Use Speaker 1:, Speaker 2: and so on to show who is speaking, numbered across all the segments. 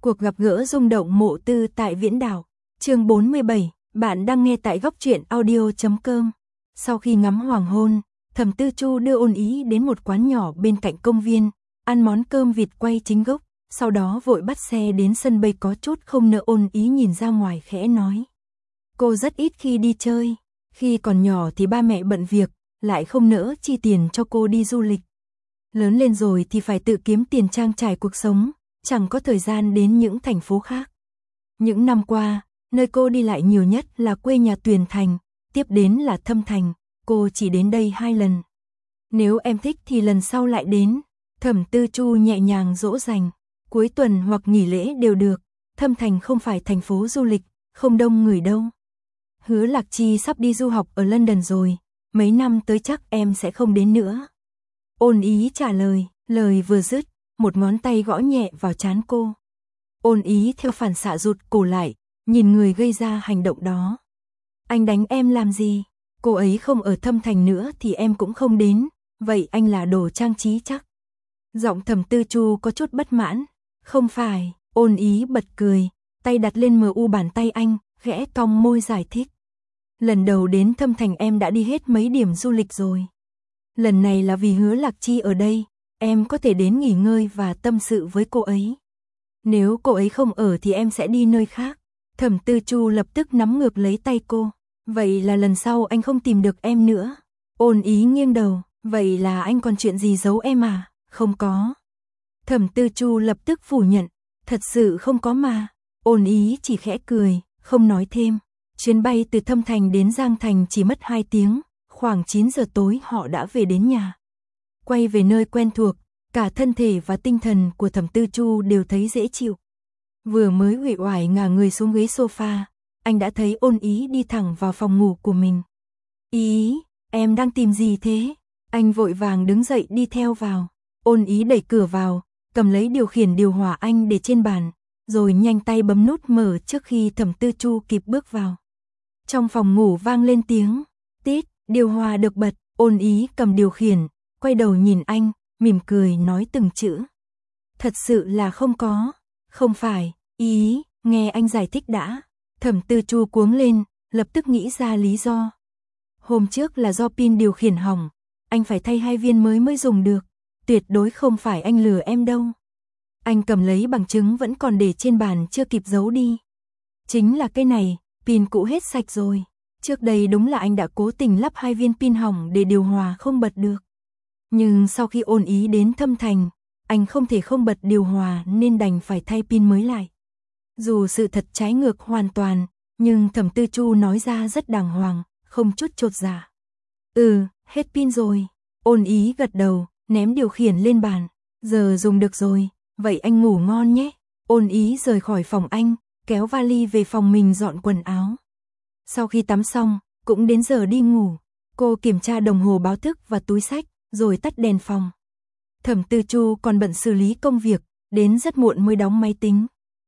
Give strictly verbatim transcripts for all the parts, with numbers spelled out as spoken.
Speaker 1: Cuộc gặp gỡ rung động Mộ Tư tại Viễn Đảo. Chương bốn mươi bảy, bạn đang nghe tại góc truyện audio chấm com. Sau khi ngắm hoàng hôn, Thẩm Tư Chu đưa Ôn Ý đến một quán nhỏ bên cạnh công viên, ăn món cơm vịt quay chính gốc, sau đó vội bắt xe đến sân bay. Có chút không nỡ. Ôn Ý nhìn ra ngoài khẽ nói: cô rất ít khi đi chơi, khi còn nhỏ thì ba mẹ bận việc, lại không nỡ chi tiền cho cô đi du lịch. Lớn lên rồi thì phải tự kiếm tiền trang trải cuộc sống, chẳng có thời gian đến những thành phố khác. Những năm qua, nơi cô đi lại nhiều nhất là quê nhà Tuyền Thành, tiếp đến là Thâm Thành, cô chỉ đến đây hai lần. Nếu em thích thì lần sau lại đến. Thẩm Tư Chu nhẹ nhàng dỗ dành, cuối tuần hoặc nghỉ lễ đều được, Thâm Thành không phải thành phố du lịch, không đông người đâu. Hứa Lạc Chi sắp đi du học ở London rồi, mấy năm tới chắc em sẽ không đến nữa. Ôn Ý trả lời, lời vừa dứt, một ngón tay gõ nhẹ vào trán cô. Ôn Ý theo phản xạ rụt cổ lại, nhìn người gây ra hành động đó. Anh đánh em làm gì? Cô ấy không ở Thâm Thành nữa thì em cũng không đến, vậy anh là đồ trang trí chắc? Giọng Thẩm Tư Chu có chút bất mãn. Không phải. Ôn Ý bật cười, tay đặt lên mờ u bàn tay anh, khẽ cong môi giải thích. Lần đầu đến Thâm Thành em đã đi hết mấy điểm du lịch rồi. Lần này là vì Hứa Lạc Chi ở đây, em có thể đến nghỉ ngơi và tâm sự với cô ấy. Nếu cô ấy không ở thì em sẽ đi nơi khác. Thẩm Tư Chu lập tức nắm ngược lấy tay cô. Vậy là lần sau anh không tìm được em nữa. Ôn Ý nghiêng đầu, vậy là anh còn chuyện gì giấu em à? Không có. Thẩm Tư Chu lập tức phủ nhận, thật sự không có mà. Ôn Ý chỉ khẽ cười, không nói thêm. Chuyến bay từ Thâm Thành đến Giang Thành chỉ mất hai tiếng, khoảng chín giờ tối họ đã về đến nhà. Quay về nơi quen thuộc, cả thân thể và tinh thần của Thẩm Tư Chu đều thấy dễ chịu. Vừa mới uể oải ngả người xuống ghế sofa, anh đã thấy Ôn Ý đi thẳng vào phòng ngủ của mình. Ý, em đang tìm gì thế? Anh vội vàng đứng dậy đi theo vào. Ôn Ý đẩy cửa vào, cầm lấy điều khiển điều hòa anh để trên bàn, rồi nhanh tay bấm nút mở trước khi Thẩm Tư Chu kịp bước vào. Trong phòng ngủ vang lên tiếng tít, điều hòa được bật. Ôn Ý cầm điều khiển, quay đầu nhìn anh, mỉm cười nói từng chữ. Thật sự là không có. Không phải. Ý, nghe anh giải thích đã. Thẩm Tư Chu cuống lên, lập tức nghĩ ra lý do. Hôm trước là do pin điều khiển hỏng, anh phải thay hai viên mới mới dùng được. Tuyệt đối không phải anh lừa em đâu. Anh cầm lấy bằng chứng vẫn còn để trên bàn chưa kịp giấu đi. Chính là cái này, pin cũ hết sạch rồi. Trước đây đúng là anh đã cố tình lắp hai viên pin hỏng để điều hòa không bật được. Nhưng sau khi Ôn Ý đến Thâm Thành, anh không thể không bật điều hòa nên đành phải thay pin mới lại. Dù sự thật trái ngược hoàn toàn, nhưng Thẩm Tư Chu nói ra rất đàng hoàng, không chút chột dạ. Ừ, hết pin rồi. Ôn Ý gật đầu, ném điều khiển lên bàn. Giờ dùng được rồi, vậy anh ngủ ngon nhé. Ôn Ý rời khỏi phòng anh, kéo vali về phòng mình dọn quần áo. Sau khi tắm xong, cũng đến giờ đi ngủ. Cô kiểm tra đồng hồ báo thức và túi xách, rồi tắt đèn phòng. Thẩm Tư Chu còn bận xử lý công việc, đến rất muộn mới đóng máy tính.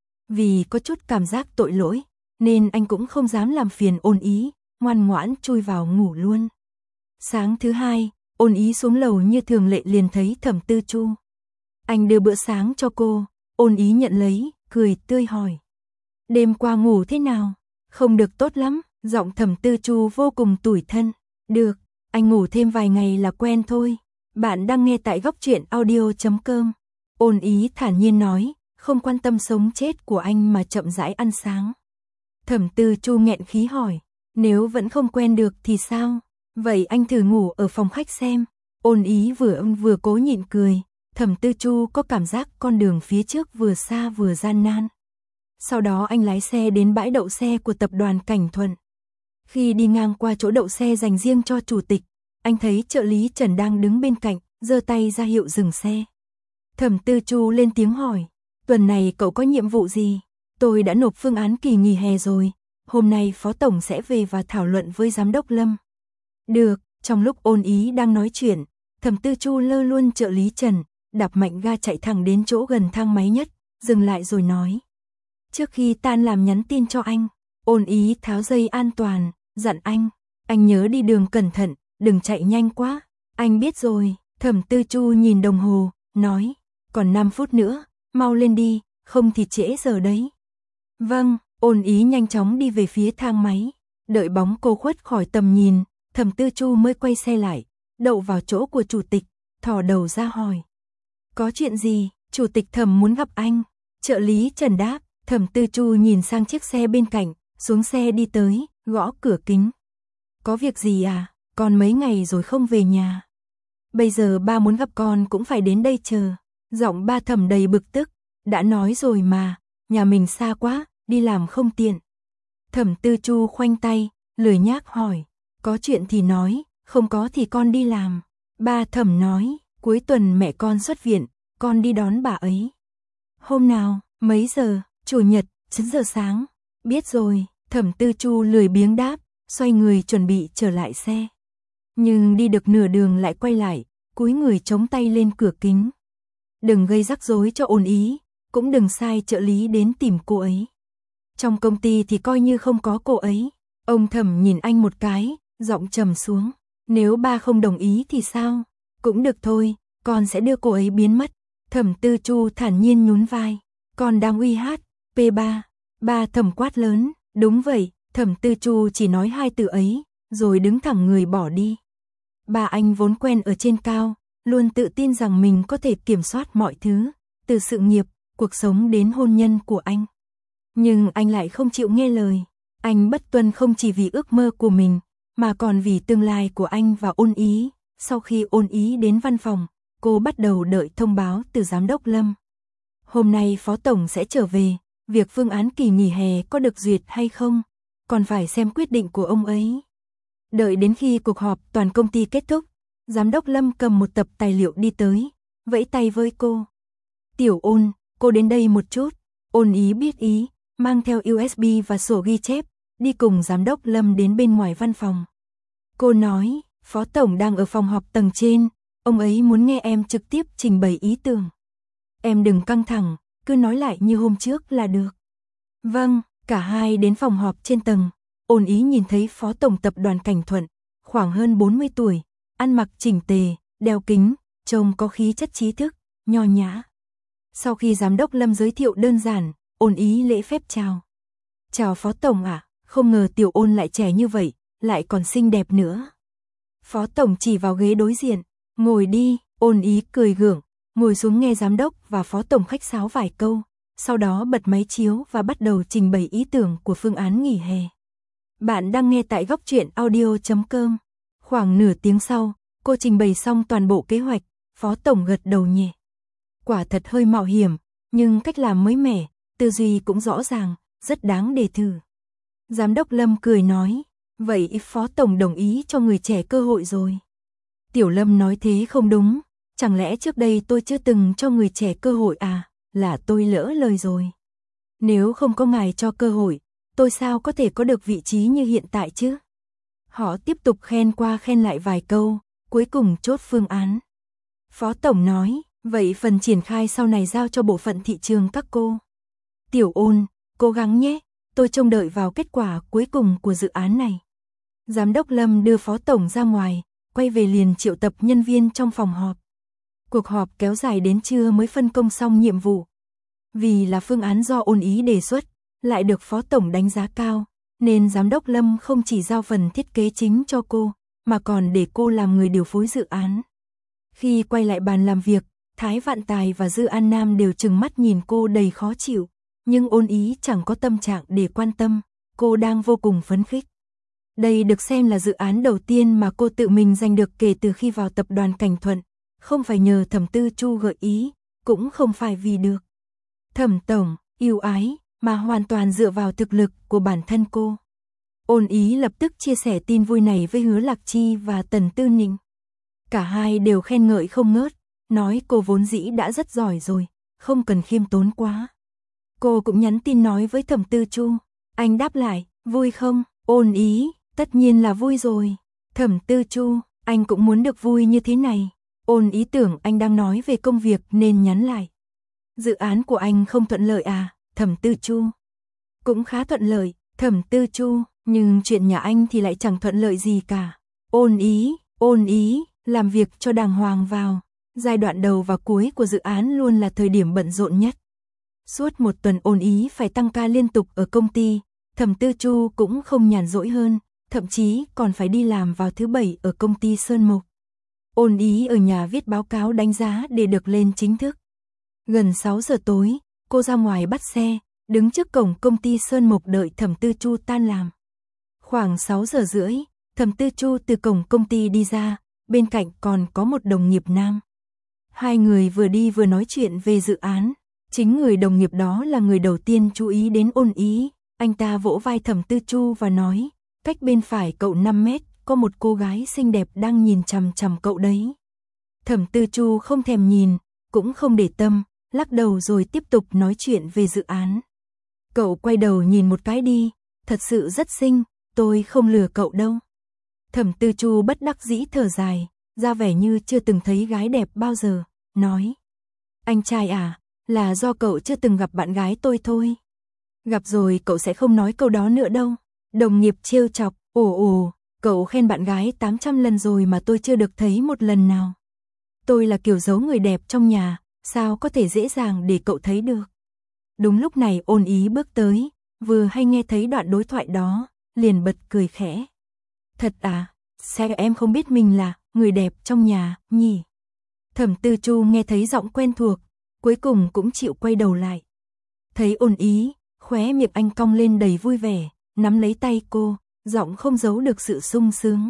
Speaker 1: Vì có chút cảm giác tội lỗi, nên anh cũng không dám làm phiền Ôn Ý, ngoan ngoãn chui vào ngủ luôn. Sáng thứ hai, Ôn Ý xuống lầu như thường lệ liền thấy Thẩm Tư Chu. Anh đưa bữa sáng cho cô, Ôn Ý nhận lấy, cười tươi hỏi. Đêm qua ngủ thế nào? Không được tốt lắm. Giọng Thẩm Tư Chu vô cùng tủi thân. Được, anh ngủ thêm vài ngày là quen thôi. Bạn đang nghe tại góc truyện audio chấm com. Ôn Ý thản nhiên nói, không quan tâm sống chết của anh mà chậm rãi ăn sáng. Thẩm Tư Chu nghẹn khí hỏi, nếu vẫn không quen được thì sao? Vậy anh thử ngủ ở phòng khách xem. Ôn Ý vừa ưng vừa cố nhịn cười. Thẩm Tư Chu có cảm giác con đường phía trước vừa xa vừa gian nan. Sau đó anh lái xe đến bãi đậu xe của tập đoàn Cảnh Thuận. Khi đi ngang qua chỗ đậu xe dành riêng cho chủ tịch, anh thấy trợ lý Trần đang đứng bên cạnh, giơ tay ra hiệu dừng xe. Thẩm Tư Chu lên tiếng hỏi, tuần này cậu có nhiệm vụ gì? Tôi đã nộp phương án kỳ nghỉ hè rồi, hôm nay Phó Tổng sẽ về và thảo luận với Giám đốc Lâm. Được, trong lúc Ôn Ý đang nói chuyện, Thẩm Tư Chu lơ luôn trợ lý Trần, đạp mạnh ga chạy thẳng đến chỗ gần thang máy nhất, dừng lại rồi nói. Trước khi tan làm nhắn tin cho anh. Ôn Ý tháo dây an toàn, dặn anh, anh nhớ đi đường cẩn thận, đừng chạy nhanh quá. Anh biết rồi. Thẩm Tư Chu nhìn đồng hồ, nói, còn năm phút nữa, mau lên đi, không thì trễ giờ đấy. Vâng, Ôn Ý nhanh chóng đi về phía thang máy, đợi bóng cô khuất khỏi tầm nhìn, Thẩm Tư Chu mới quay xe lại, đậu vào chỗ của chủ tịch, thò đầu ra hỏi. Có chuyện gì, chủ tịch Thẩm muốn gặp anh. Trợ lý Trần đáp. Thẩm Tư Chu nhìn sang chiếc xe bên cạnh, xuống xe đi tới, gõ cửa kính. Có việc gì à, con mấy ngày rồi không về nhà. Bây giờ ba muốn gặp con cũng phải đến đây chờ. Giọng ba Thẩm đầy bực tức, đã nói rồi mà, nhà mình xa quá, đi làm không tiện. Thẩm Tư Chu khoanh tay, lười nhác hỏi, có chuyện thì nói, không có thì con đi làm. Ba Thẩm nói, cuối tuần mẹ con xuất viện, con đi đón bà ấy. Hôm nào, mấy giờ? Chủ nhật, chín giờ sáng. Biết rồi, Thẩm Tư Chu lười biếng đáp, xoay người chuẩn bị trở lại xe. Nhưng đi được nửa đường lại quay lại, cúi người chống tay lên cửa kính. Đừng gây rắc rối cho Ôn Ý, cũng đừng sai trợ lý đến tìm cô ấy. Trong công ty thì coi như không có cô ấy. Ông Thẩm nhìn anh một cái, giọng trầm xuống. Nếu ba không đồng ý thì sao? Cũng được thôi, con sẽ đưa cô ấy biến mất. Thẩm Tư Chu thản nhiên nhún vai. Con đang uy hát, pê ba. Ba Thẩm quát lớn. Đúng vậy, Thẩm Tư Chu chỉ nói hai từ ấy, rồi đứng thẳng người bỏ đi. Ba anh vốn quen ở trên cao, luôn tự tin rằng mình có thể kiểm soát mọi thứ, từ sự nghiệp, cuộc sống đến hôn nhân của anh. Nhưng anh lại không chịu nghe lời. Anh bất tuân không chỉ vì ước mơ của mình, mà còn vì tương lai của anh và Ôn Ý. Sau khi Ôn Ý đến văn phòng, cô bắt đầu đợi thông báo từ giám đốc Lâm. Hôm nay Phó Tổng sẽ trở về, việc phương án kỳ nghỉ hè có được duyệt hay không, còn phải xem quyết định của ông ấy. Đợi đến khi cuộc họp toàn công ty kết thúc, giám đốc Lâm cầm một tập tài liệu đi tới, vẫy tay với cô. Tiểu Ôn, cô đến đây một chút. Ôn Ý biết ý, mang theo u ét bê và sổ ghi chép, đi cùng giám đốc Lâm đến bên ngoài văn phòng. Cô nói, Phó Tổng đang ở phòng họp tầng trên, ông ấy muốn nghe em trực tiếp trình bày ý tưởng. Em đừng căng thẳng, cứ nói lại như hôm trước là được. Vâng, cả hai đến phòng họp trên tầng. Ôn Ý nhìn thấy Phó Tổng tập đoàn Cảnh Thuận, khoảng hơn bốn mươi tuổi, ăn mặc chỉnh tề, đeo kính, trông có khí chất trí thức, nho nhã. Sau khi giám đốc Lâm giới thiệu đơn giản, Ôn Ý lễ phép chào. Chào Phó Tổng ạ, à, không ngờ Tiểu Ôn lại trẻ như vậy, lại còn xinh đẹp nữa. Phó Tổng chỉ vào ghế đối diện, ngồi đi. Ôn Ý cười gượng, ngồi xuống nghe giám đốc và Phó Tổng khách sáo vài câu, sau đó bật máy chiếu và bắt đầu trình bày ý tưởng của phương án nghỉ hè. Bạn đang nghe tại góc truyện audio chấm com. Khoảng nửa tiếng sau, cô trình bày xong toàn bộ kế hoạch, Phó Tổng gật đầu nhẹ. Quả thật hơi mạo hiểm, nhưng cách làm mới mẻ, tư duy cũng rõ ràng, rất đáng để thử. Giám đốc Lâm cười nói, vậy Phó Tổng đồng ý cho người trẻ cơ hội rồi. Tiểu Lâm nói thế không đúng, chẳng lẽ trước đây tôi chưa từng cho người trẻ cơ hội à, là tôi lỡ lời rồi. Nếu không có ngài cho cơ hội, tôi sao có thể có được vị trí như hiện tại chứ? Họ tiếp tục khen qua khen lại vài câu, cuối cùng chốt phương án. Phó Tổng nói, vậy phần triển khai sau này giao cho bộ phận thị trường các cô. Tiểu Ôn, cố gắng nhé, tôi trông đợi vào kết quả cuối cùng của dự án này. Giám đốc Lâm đưa Phó Tổng ra ngoài, quay về liền triệu tập nhân viên trong phòng họp. Cuộc họp kéo dài đến trưa mới phân công xong nhiệm vụ. Vì là phương án do Ôn Ý đề xuất, lại được Phó Tổng đánh giá cao, nên giám đốc Lâm không chỉ giao phần thiết kế chính cho cô, mà còn để cô làm người điều phối dự án. Khi quay lại bàn làm việc, Thái Vạn Tài và Dư An Nam đều trừng mắt nhìn cô đầy khó chịu, nhưng Ôn Ý chẳng có tâm trạng để quan tâm, cô đang vô cùng phấn khích. Đây được xem là dự án đầu tiên mà cô tự mình giành được kể từ khi vào tập đoàn Cảnh Thuận, không phải nhờ Thẩm Tư Chu gợi ý, cũng không phải vì được Thẩm Tổng ưu ái, mà hoàn toàn dựa vào thực lực của bản thân cô. Ôn Ý lập tức chia sẻ tin vui này với Hứa Lạc Chi và Tần Tư Ninh. Cả hai đều khen ngợi không ngớt, nói cô vốn dĩ đã rất giỏi rồi, không cần khiêm tốn quá. Cô cũng nhắn tin nói với Thẩm Tư Chu, anh đáp lại, vui không? Ôn Ý, tất nhiên là vui rồi. Thẩm Tư Chu, anh cũng muốn được vui như thế này. Ôn Ý tưởng anh đang nói về công việc nên nhắn lại. Dự án của anh không thuận lợi à? Thẩm Tư Chu. Cũng khá thuận lợi, Thẩm Tư Chu, nhưng chuyện nhà anh thì lại chẳng thuận lợi gì cả. Ôn Ý, Ôn Ý, làm việc cho đàng hoàng vào. Giai đoạn đầu và cuối của dự án luôn là thời điểm bận rộn nhất. Suốt một tuần Ôn Ý phải tăng ca liên tục ở công ty, Thẩm Tư Chu cũng không nhàn rỗi hơn, thậm chí còn phải đi làm vào thứ bảy ở công ty Sơn Mục. Ôn Ý ở nhà viết báo cáo đánh giá để được lên chính thức. Gần sáu giờ tối, cô ra ngoài bắt xe, đứng trước cổng công ty Sơn Mục đợi Thẩm Tư Chu tan làm. Khoảng sáu giờ rưỡi, Thẩm Tư Chu từ cổng công ty đi ra, bên cạnh còn có một đồng nghiệp nam. Hai người vừa đi vừa nói chuyện về dự án. Chính người đồng nghiệp đó là người đầu tiên chú ý đến Ôn Ý. Anh ta vỗ vai Thẩm Tư Chu và nói, cách bên phải cậu năm mét, có một cô gái xinh đẹp đang nhìn chằm chằm cậu đấy. Thẩm Tư Chu không thèm nhìn, cũng không để tâm, lắc đầu rồi tiếp tục nói chuyện về dự án. Cậu quay đầu nhìn một cái đi, thật sự rất xinh, tôi không lừa cậu đâu. Thẩm Tư Chu bất đắc dĩ thở dài, ra vẻ như chưa từng thấy gái đẹp bao giờ, nói. Anh trai à, là do cậu chưa từng gặp bạn gái tôi thôi. Gặp rồi cậu sẽ không nói câu đó nữa đâu. Đồng nghiệp trêu chọc, ồ ồ, cậu khen bạn gái tám trăm lần rồi mà tôi chưa được thấy một lần nào. Tôi là kiểu giấu người đẹp trong nhà, sao có thể dễ dàng để cậu thấy được. Đúng lúc này Ôn Ý bước tới, vừa hay nghe thấy đoạn đối thoại đó, liền bật cười khẽ. Thật à, sao em không biết mình là người đẹp trong nhà, nhỉ? Thẩm Tư Chu nghe thấy giọng quen thuộc, cuối cùng cũng chịu quay đầu lại. Thấy Ôn Ý, khóe miệng anh cong lên đầy vui vẻ, nắm lấy tay cô, giọng không giấu được sự sung sướng.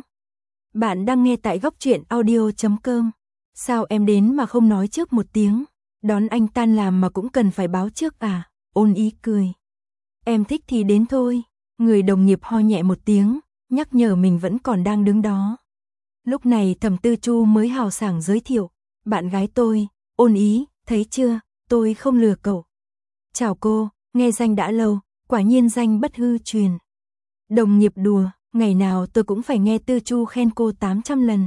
Speaker 1: Bạn đang nghe tại góc truyện audio chấm com. Sao em đến mà không nói trước một tiếng? Đón anh tan làm mà cũng cần phải báo trước à? Ôn Ý cười. Em thích thì đến thôi. Người đồng nghiệp ho nhẹ một tiếng, nhắc nhở mình vẫn còn đang đứng đó. Lúc này Thẩm Tư Chu mới hào sảng giới thiệu. Bạn gái tôi, Ôn Ý, thấy chưa, tôi không lừa cậu. Chào cô, nghe danh đã lâu, quả nhiên danh bất hư truyền. Đồng nghiệp đùa, ngày nào tôi cũng phải nghe Tư Chu khen cô tám trăm lần.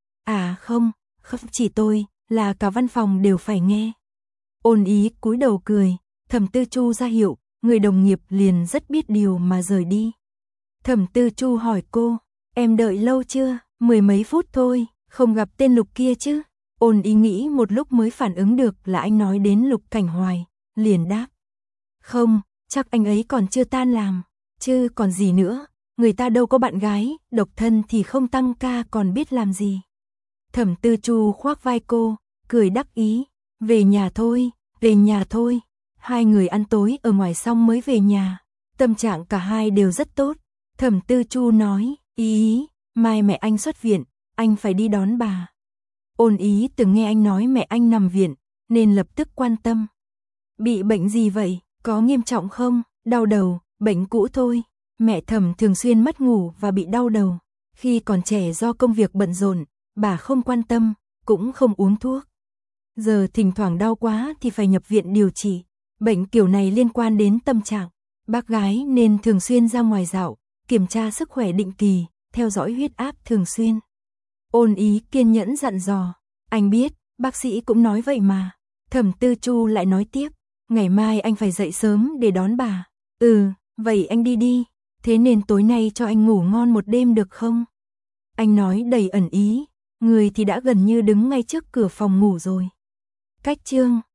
Speaker 1: À không, không chỉ tôi, là cả văn phòng đều phải nghe. Ôn Ý cúi đầu cười, Thẩm Tư Chu ra hiệu, người đồng nghiệp liền rất biết điều mà rời đi. Thẩm Tư Chu hỏi cô, em đợi lâu chưa? Mười mấy phút thôi, không gặp tên Lục kia chứ? Ôn Ý nghĩ một lúc mới phản ứng được là anh nói đến Lục Cảnh Hoài, liền đáp. Không, chắc anh ấy còn chưa tan làm, chứ còn gì nữa, người ta đâu có bạn gái, độc thân thì không tăng ca còn biết làm gì. Thẩm Tư Chu khoác vai cô, cười đắc ý, về nhà thôi, về nhà thôi. Hai người ăn tối ở ngoài xong mới về nhà, tâm trạng cả hai đều rất tốt. Thẩm Tư Chu nói, Ý Ý, mai mẹ anh xuất viện, anh phải đi đón bà. Ôn Ý từng nghe anh nói mẹ anh nằm viện, nên lập tức quan tâm. Bị bệnh gì vậy, có nghiêm trọng không? Đau đầu, bệnh cũ thôi. Mẹ Thẩm thường xuyên mất ngủ và bị đau đầu. Khi còn trẻ do công việc bận rộn, bà không quan tâm, cũng không uống thuốc. Giờ thỉnh thoảng đau quá thì phải nhập viện điều trị. Bệnh kiểu này liên quan đến tâm trạng. Bác gái nên thường xuyên ra ngoài dạo, kiểm tra sức khỏe định kỳ, theo dõi huyết áp thường xuyên. Ôn Ý kiên nhẫn dặn dò. Anh biết, bác sĩ cũng nói vậy mà. Thẩm Tư Chu lại nói tiếp. Ngày mai anh phải dậy sớm để đón bà. Ừ, vậy anh đi đi. Thế nên tối nay cho anh ngủ ngon một đêm được không? Anh nói đầy ẩn ý. Người thì đã gần như đứng ngay trước cửa phòng ngủ rồi. Cách chương